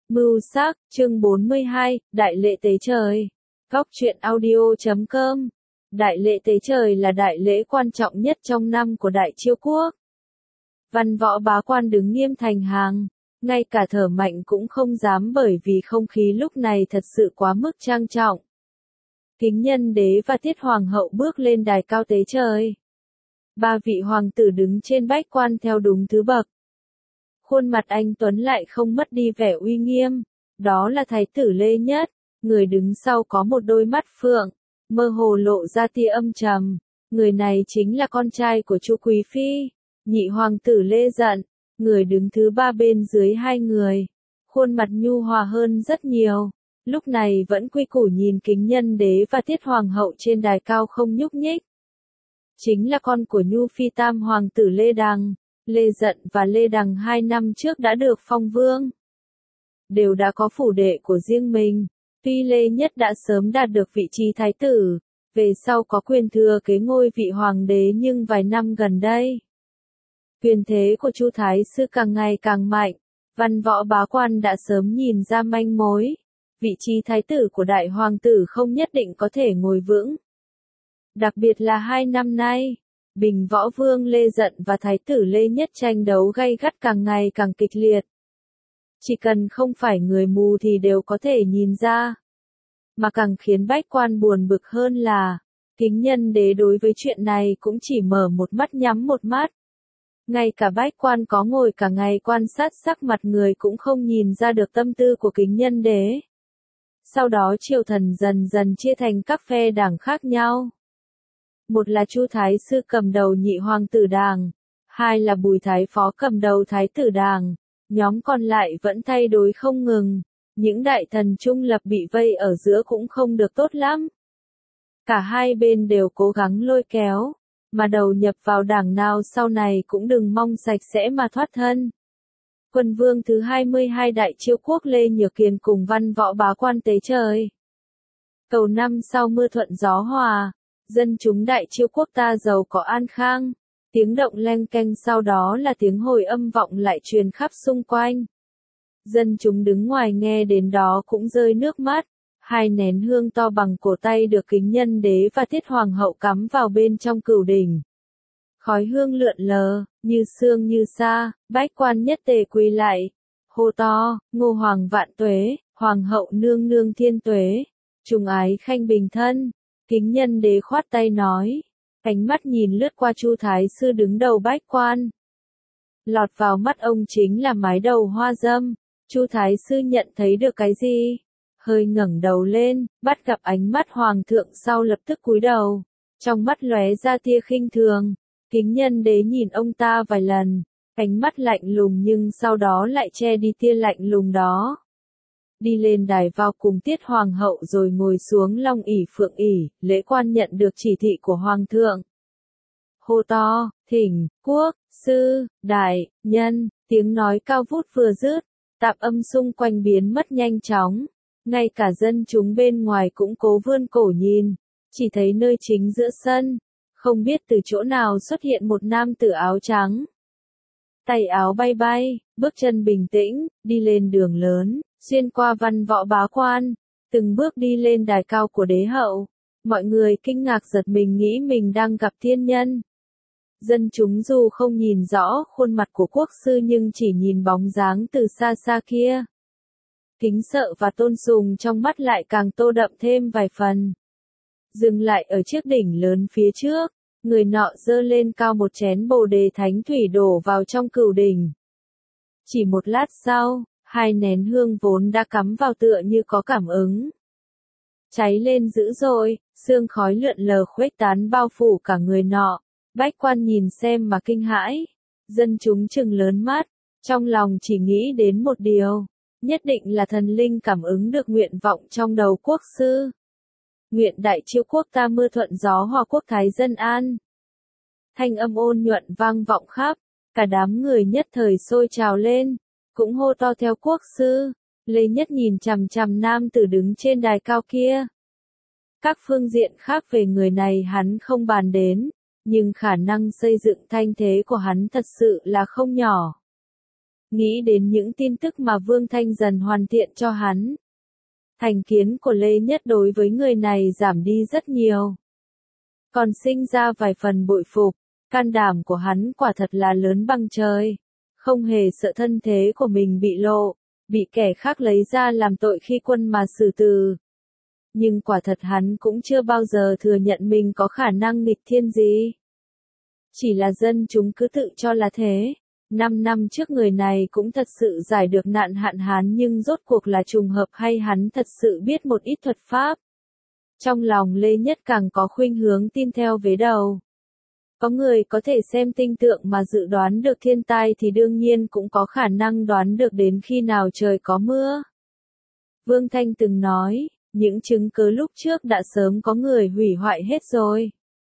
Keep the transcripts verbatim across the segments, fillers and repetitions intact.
Mưu sắc, chương bốn mươi hai, Đại lễ tế trời. Góc truyện audio chấm com. Đại lễ tế trời là đại lễ quan trọng nhất trong năm của Đại Chiêu Quốc. Văn võ bá quan đứng nghiêm thành hàng, ngay cả thở mạnh cũng không dám bởi vì không khí lúc này thật sự quá mức trang trọng. Kính Nhân Đế và Tiết Hoàng hậu bước lên đài cao tế trời. Ba vị hoàng tử đứng trên bách quan theo đúng thứ bậc. Khuôn mặt anh Tuấn lại không mất đi vẻ uy nghiêm, đó là Thái tử Lê Nhất, người đứng sau có một đôi mắt phượng, mơ hồ lộ ra tia âm trầm, người này chính là con trai của Chu Quý Phi, nhị hoàng tử Lê Dận, người đứng thứ ba bên dưới hai người, khuôn mặt nhu hòa hơn rất nhiều, lúc này vẫn quy củ nhìn Kính Nhân Đế và Tiết Hoàng hậu trên đài cao không nhúc nhích. Chính là con của Nhu Phi tam hoàng tử Lê Đằng. Lê Dận và Lê Đằng hai năm trước đã được phong vương. Đều đã có phủ đệ của riêng mình. Tuy Lê Nhất đã sớm đạt được vị trí thái tử, về sau có quyền thừa kế ngôi vị hoàng đế nhưng vài năm gần đây. Quyền thế của Chu Thái Sư càng ngày càng mạnh, văn võ bá quan đã sớm nhìn ra manh mối. Vị trí thái tử của đại hoàng tử không nhất định có thể ngồi vững. Đặc biệt là hai năm nay. Bình Võ Vương Lê Dận và Thái tử Lê Nhất tranh đấu gay gắt càng ngày càng kịch liệt. Chỉ cần không phải người mù thì đều có thể nhìn ra. Mà càng khiến bách quan buồn bực hơn là, Kính Nhân Đế đối với chuyện này cũng chỉ mở một mắt nhắm một mắt. Ngay cả bách quan có ngồi cả ngày quan sát sắc mặt người cũng không nhìn ra được tâm tư của Kính Nhân Đế. Sau đó triều thần dần dần chia thành các phe đảng khác nhau. Một là Chu Thái Sư cầm đầu nhị hoàng tử đảng, hai là Bùi Thái Phó cầm đầu thái tử đảng, nhóm còn lại vẫn thay đổi không ngừng, những đại thần trung lập bị vây ở giữa cũng không được tốt lắm. Cả hai bên đều cố gắng lôi kéo, mà đầu nhập vào đảng nào sau này cũng đừng mong sạch sẽ mà thoát thân. Quân vương thứ hai mươi hai Đại Chiêu Quốc Lê Nhược Kiền cùng văn võ bá quan tế trời. Cầu năm sau mưa thuận gió hòa. Dân chúng Đại Chiêu Quốc ta giàu có an khang, tiếng động leng keng sau đó là tiếng hồi âm vọng lại truyền khắp xung quanh. Dân chúng đứng ngoài nghe đến đó cũng rơi nước mắt, hai nén hương to bằng cổ tay được Kính Nhân Đế và Tiết Hoàng hậu cắm vào bên trong cửu đỉnh. Khói hương lượn lờ, như sương như sa, bách quan nhất tề quỳ lại, hô to, Ngô Hoàng vạn tuế, Hoàng hậu nương nương thiên tuế, trùng ái khanh bình thân. Kính Nhân Đế khoát tay nói, ánh mắt nhìn lướt qua Chu Thái Sư đứng đầu bách quan. Lọt vào mắt ông chính là mái đầu hoa dâm, Chu Thái Sư nhận thấy được cái gì? Hơi ngẩng đầu lên, bắt gặp ánh mắt Hoàng thượng sau lập tức cúi đầu, trong mắt lóe ra tia khinh thường. Kính Nhân Đế nhìn ông ta vài lần, ánh mắt lạnh lùng nhưng sau đó lại che đi tia lạnh lùng đó. Đi lên đài vào cùng Tiết Hoàng hậu rồi ngồi xuống long ỷ phượng ỷ, lễ quan nhận được chỉ thị của Hoàng thượng. Hô to, thỉnh, quốc, sư, đại, nhân, tiếng nói cao vút vừa dứt, tạp âm xung quanh biến mất nhanh chóng, ngay cả dân chúng bên ngoài cũng cố vươn cổ nhìn, chỉ thấy nơi chính giữa sân, không biết từ chỗ nào xuất hiện một nam tử áo trắng. Tay áo bay bay, bước chân bình tĩnh, đi lên đường lớn. Xuyên qua văn võ bá quan, từng bước đi lên đài cao của đế hậu, mọi người kinh ngạc giật mình nghĩ mình đang gặp thiên nhân. Dân chúng dù không nhìn rõ khuôn mặt của quốc sư nhưng chỉ nhìn bóng dáng từ xa xa kia. Kính sợ và tôn sùng trong mắt lại càng tô đậm thêm vài phần. Dừng lại ở chiếc đỉnh lớn phía trước, người nọ giơ lên cao một chén bồ đề thánh thủy đổ vào trong cửu đỉnh. Chỉ một lát sau, hai nén hương vốn đã cắm vào tựa như có cảm ứng. Cháy lên dữ dội, sương khói lượn lờ khuếch tán bao phủ cả người nọ, bách quan nhìn xem mà kinh hãi, dân chúng trừng lớn mắt, trong lòng chỉ nghĩ đến một điều, nhất định là thần linh cảm ứng được nguyện vọng trong đầu quốc sư. Nguyện Đại Chiêu Quốc ta mưa thuận gió hòa quốc thái dân an. Thanh âm ôn nhuận vang vọng khắp, cả đám người nhất thời sôi trào lên. Cũng hô to theo quốc sư, Lê Nhất nhìn chằm chằm nam tử đứng trên đài cao kia. Các phương diện khác về người này hắn không bàn đến, nhưng khả năng xây dựng thanh thế của hắn thật sự là không nhỏ. nghĩ đến những tin tức mà Vương Thanh dần hoàn thiện cho hắn. Thành kiến của Lê Nhất đối với người này giảm đi rất nhiều. Còn sinh ra vài phần bội phục, can đảm của hắn quả thật là lớn bằng trời. Không hề sợ thân thế của mình bị lộ, bị kẻ khác lấy ra làm tội khi quân mà xử tử. Nhưng quả thật hắn cũng chưa bao giờ thừa nhận mình có khả năng nghịch thiên gì. Chỉ là dân chúng cứ tự cho là thế. Năm năm trước người này cũng thật sự giải được nạn hạn hán nhưng rốt cuộc là trùng hợp hay hắn thật sự biết một ít thuật pháp. Trong lòng Lê Nhất càng có khuynh hướng tin theo vế đầu. Có người có thể xem tinh tượng mà dự đoán được thiên tai thì đương nhiên cũng có khả năng đoán được đến khi nào trời có mưa. Vương Thanh từng nói, những chứng cứ lúc trước đã sớm có người hủy hoại hết rồi.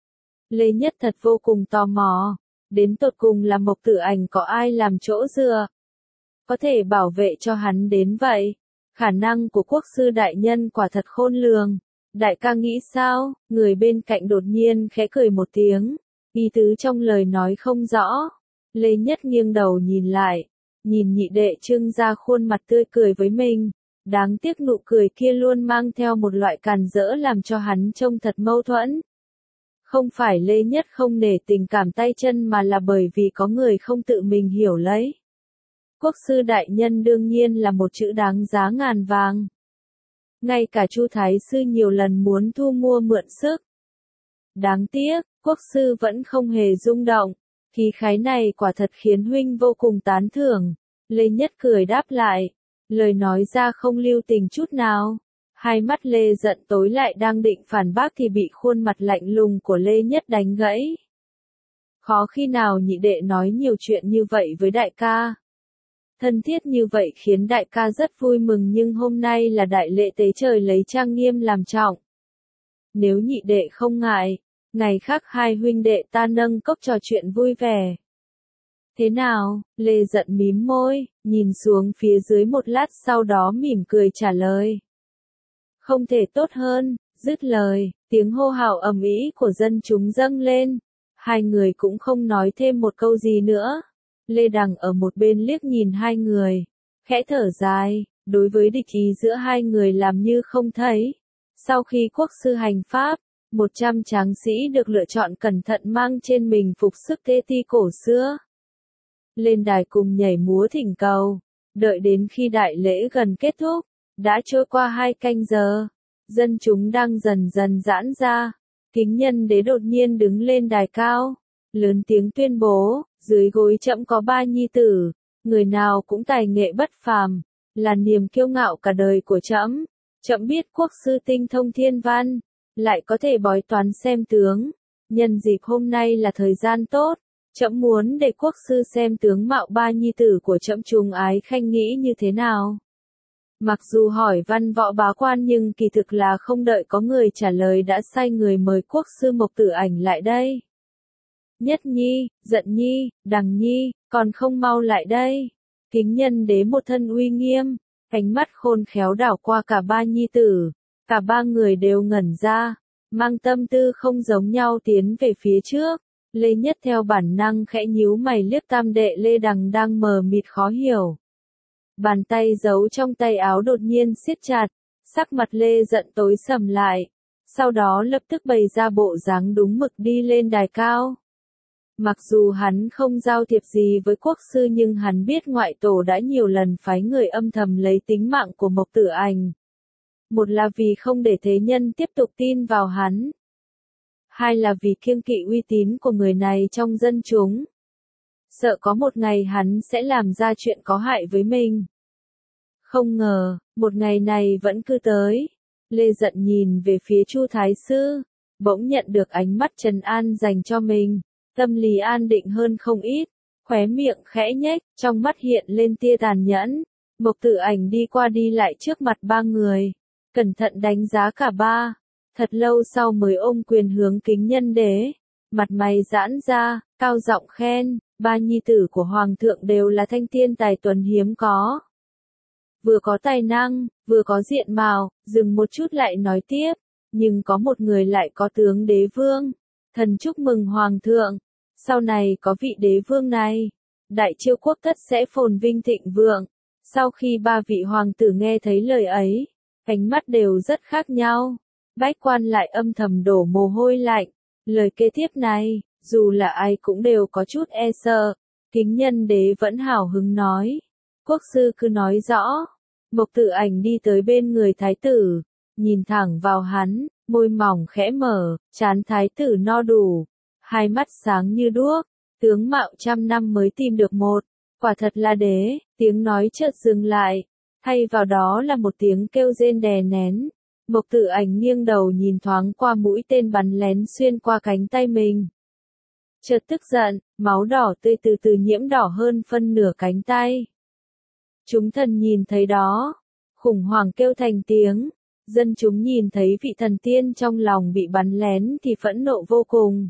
Lê Nhất thật vô cùng tò mò, đến tột cùng là Mộc Tử Ảnh có ai làm chỗ dựa, có thể bảo vệ cho hắn đến vậy. Khả năng của quốc sư đại nhân quả thật khôn lường. Đại ca nghĩ sao? Người bên cạnh đột nhiên khẽ cười một tiếng, ý tứ trong lời nói không rõ. Lê Nhất nghiêng đầu nhìn lại, nhìn nhị đệ trưng ra khuôn mặt tươi cười với mình. Đáng tiếc nụ cười kia luôn mang theo một loại càn rỡ làm cho hắn trông thật mâu thuẫn. Không phải Lê Nhất không nể tình cảm tay chân mà là bởi vì có người không tự mình hiểu lấy. Quốc sư đại nhân đương nhiên là một chữ đáng giá ngàn vàng. Ngay cả Chu Thái sư nhiều lần muốn thu mua mượn sức. Đáng tiếc, quốc sư vẫn không hề rung động. Khí khái này quả thật khiến huynh vô cùng tán thưởng. Lê Nhất cười đáp lại. Lời nói ra không lưu tình chút nào. Hai mắt Lê giận tối lại đang định phản bác thì bị khuôn mặt lạnh lùng của Lê Nhất đánh gãy. Khó khi nào nhị đệ nói nhiều chuyện như vậy với đại ca. Thân thiết như vậy khiến đại ca rất vui mừng nhưng hôm nay là đại lễ tế trời lấy trang nghiêm làm trọng. Nếu nhị đệ không ngại, ngày khác hai huynh đệ ta nâng cốc trò chuyện vui vẻ. Thế nào? Lê giận mím môi, nhìn xuống phía dưới một lát sau đó mỉm cười trả lời. Không thể tốt hơn, dứt lời, tiếng hô hào ầm ĩ của dân chúng dâng lên. Hai người cũng không nói thêm một câu gì nữa. Lê Đằng ở một bên liếc nhìn hai người, khẽ thở dài, đối với địch ý giữa hai người làm như không thấy. Sau khi quốc sư hành pháp, một trăm tráng sĩ được lựa chọn cẩn thận mang trên mình phục sức tê ti cổ xưa. Lên đài cùng nhảy múa thỉnh cầu, đợi đến khi đại lễ gần kết thúc, đã trôi qua hai canh giờ, dân chúng đang dần dần giãn ra. Kính Nhân Đế đột nhiên đứng lên đài cao, lớn tiếng tuyên bố, dưới gối trẫm có ba nhi tử, người nào cũng tài nghệ bất phàm, là niềm kiêu ngạo cả đời của trẫm. Trẫm biết quốc sư tinh thông thiên văn, lại có thể bói toán xem tướng. Nhân dịp hôm nay là thời gian tốt, trẫm muốn để quốc sư xem tướng mạo ba nhi tử của trẫm trùng ái khanh nghĩ như thế nào. Mặc dù hỏi văn võ bá quan nhưng kỳ thực là không đợi có người trả lời đã sai người mời quốc sư Mộc Tử Ảnh lại đây. Nhất Nhi, Giận Nhi, Đằng Nhi, còn không mau lại đây. Kính Nhân Đế một thân uy nghiêm, ánh mắt khôn khéo đảo qua cả ba nhi tử, cả ba người đều ngẩn ra, mang tâm tư không giống nhau tiến về phía trước. Lê Nhất theo bản năng khẽ nhíu mày liếc tam đệ Lê Đằng đang mờ mịt khó hiểu. Bàn tay giấu trong tay áo đột nhiên siết chặt, sắc mặt Lê giận tối sầm lại, sau đó lập tức bày ra bộ dáng đúng mực đi lên đài cao. Mặc dù hắn không giao thiệp gì với quốc sư nhưng hắn biết ngoại tổ đã nhiều lần phái người âm thầm lấy tính mạng của Mộc Tử Ảnh. Một là vì không để thế nhân tiếp tục tin vào hắn. Hai là vì kiêng kỵ uy tín của người này trong dân chúng. Sợ có một ngày hắn sẽ làm ra chuyện có hại với mình. Không ngờ, một ngày này vẫn cứ tới. Lê giận nhìn về phía Chu Thái sư, bỗng nhận được ánh mắt trấn an dành cho mình. Tâm lý an định hơn không ít, khóe miệng khẽ nhếch, trong mắt hiện lên tia tàn nhẫn. Mộc Tử Ảnh đi qua đi lại trước mặt ba người, cẩn thận đánh giá cả ba, thật lâu sau mới ôm quyền hướng Kính Nhân Đế, mặt mày giãn ra, cao giọng khen, ba nhi tử của Hoàng thượng đều là thanh thiên tài tuấn hiếm có. Vừa có tài năng, vừa có diện mạo, dừng một chút lại nói tiếp, nhưng có một người lại có tướng đế vương. Thần chúc mừng Hoàng thượng, sau này có vị đế vương này, Đại Chiêu quốc tất sẽ phồn vinh thịnh vượng. Sau khi ba vị hoàng tử nghe thấy lời ấy, ánh mắt đều rất khác nhau. Bách quan lại âm thầm đổ mồ hôi lạnh. Lời kế tiếp này, dù là ai cũng đều có chút e sợ. Kính Nhân Đế vẫn hào hứng nói. Quốc sư cứ nói rõ. Mộc Tử Ảnh đi tới bên người thái tử, nhìn thẳng vào hắn, môi mỏng khẽ mở, trán thái tử no đủ, hai mắt sáng như đuốc, tướng mạo trăm năm mới tìm được một, quả thật là đế, tiếng nói chợt dừng lại, thay vào đó là một tiếng kêu rên đè nén. Mộc Tử Ảnh nghiêng đầu nhìn thoáng qua mũi tên bắn lén xuyên qua cánh tay mình. Chợt tức giận, máu đỏ tươi từ từ nhiễm đỏ hơn phân nửa cánh tay. Chúng thần nhìn thấy đó, khủng hoảng kêu thành tiếng, dân chúng nhìn thấy vị thần tiên trong lòng bị bắn lén thì phẫn nộ vô cùng.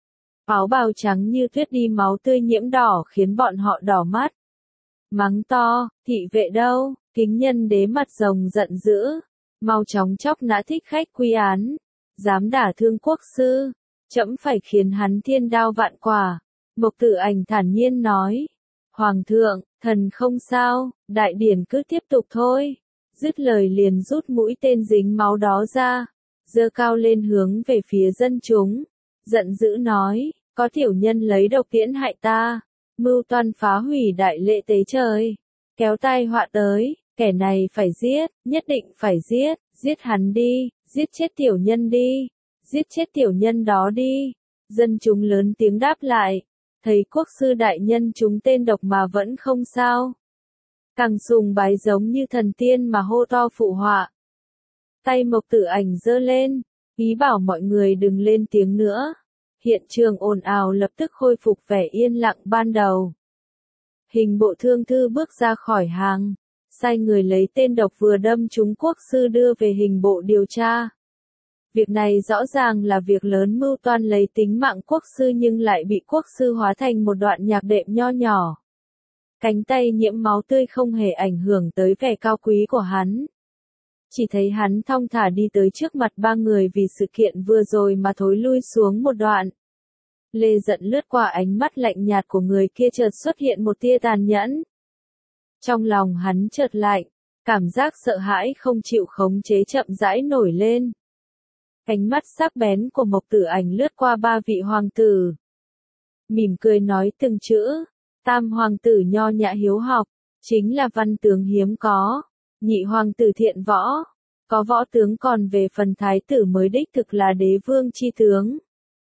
Áo bào trắng như tuyết đi máu tươi nhiễm đỏ khiến bọn họ đỏ mắt. Mắng to, thị vệ đâu, Kính Nhân Đế mặt rồng giận dữ, mau chóng chóc nã thích khách quy án, dám đả thương quốc sư, trẫm phải khiến hắn thiên đao vạn quả. Mộc Tử Ảnh thản nhiên nói, Hoàng thượng, thần không sao, đại điển cứ tiếp tục thôi. Dứt lời liền rút mũi tên dính máu đó ra, giơ cao lên hướng về phía dân chúng, giận dữ nói, có tiểu nhân lấy độc tiễn hại ta, mưu toan phá hủy đại lễ tế trời, kéo tai họa tới, kẻ này phải giết, nhất định phải giết, giết hắn đi, giết chết tiểu nhân đi, giết chết tiểu nhân đó đi. Dân chúng lớn tiếng đáp lại, thấy quốc sư đại nhân trúng tên độc mà vẫn không sao. Càng sùng bái giống như thần tiên mà hô to phụ họa. Tay Mộc Tử Ảnh giơ lên, ý bảo mọi người đừng lên tiếng nữa. Hiện trường ồn ào lập tức khôi phục vẻ yên lặng ban đầu. Hình bộ thương thư bước ra khỏi hàng, sai người lấy tên độc vừa đâm trúng quốc sư đưa về hình bộ điều tra. Việc này rõ ràng là việc lớn mưu toan lấy tính mạng quốc sư nhưng lại bị quốc sư hóa thành một đoạn nhạc đệm nho nhỏ. Cánh tay nhiễm máu tươi không hề ảnh hưởng tới vẻ cao quý của hắn. Chỉ thấy hắn thong thả đi tới trước mặt ba người vì sự kiện vừa rồi mà thối lui xuống một đoạn. Lê giận lướt qua ánh mắt lạnh nhạt của người kia chợt xuất hiện một tia tàn nhẫn. Trong lòng hắn chợt lạnh, cảm giác sợ hãi không chịu khống chế chậm rãi nổi lên. Ánh mắt sắc bén của Mộc Tử Ảnh lướt qua ba vị hoàng tử. Mỉm cười nói từng chữ. Tam hoàng tử nho nhã hiếu học, chính là văn tướng hiếm có. Nhị hoàng tử thiện võ, có võ tướng, còn về phần thái tử mới đích thực là đế vương chi tướng.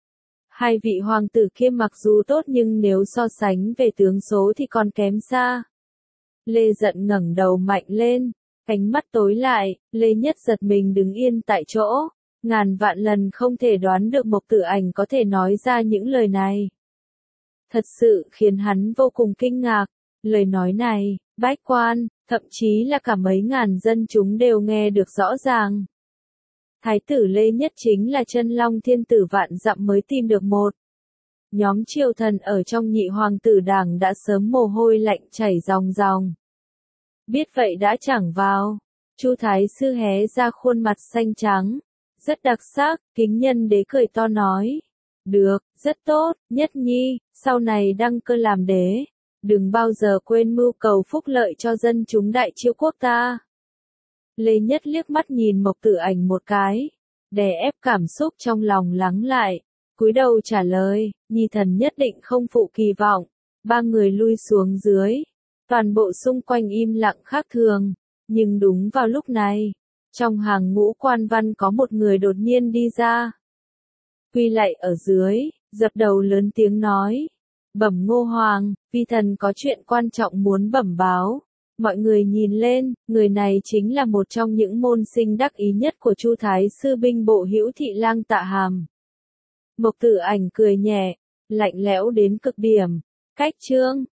Hai vị hoàng tử kia mặc dù tốt nhưng nếu so sánh về tướng số thì còn kém xa. Lê giận ngẩng đầu mạnh lên, ánh mắt tối lại, Lê Nhất giật mình đứng yên tại chỗ, ngàn vạn lần không thể đoán được Mộc Tử Ảnh có thể nói ra những lời này. Thật sự khiến hắn vô cùng kinh ngạc, lời nói này, bách quan, thậm chí là cả mấy ngàn dân chúng đều nghe được rõ ràng. Thái tử Lê Nhất chính là chân long thiên tử vạn dặm mới tìm được một. Nhóm triều thần ở trong nhị hoàng tử đảng đã sớm mồ hôi lạnh chảy ròng ròng. Biết vậy đã chẳng vào, Chu Thái sư hé ra khuôn mặt xanh trắng, rất đặc sắc. Kính Nhân Đế cười to nói. Được, rất tốt, Nhất Nhi, sau này đăng cơ làm đế, đừng bao giờ quên mưu cầu phúc lợi cho dân chúng Đại Chiêu quốc ta. Lê Nhất liếc mắt nhìn Mộc Tử Ảnh một cái, đè ép cảm xúc trong lòng lắng lại, cúi đầu trả lời, Nhi thần nhất định không phụ kỳ vọng. Ba người lui xuống dưới, toàn bộ xung quanh im lặng khác thường, nhưng đúng vào lúc này, trong hàng ngũ quan văn có một người đột nhiên đi ra. Quy lạy ở dưới, dập đầu lớn tiếng nói, bẩm Ngô Hoàng, vi thần có chuyện quan trọng muốn bẩm báo. Mọi người nhìn lên, người này chính là một trong những môn sinh đắc ý nhất của Chu Thái sư binh bộ Hữu Thị Lang Tạ Hàm. Mộc Tử Ảnh cười nhẹ, lạnh lẽo đến cực điểm, cách trương,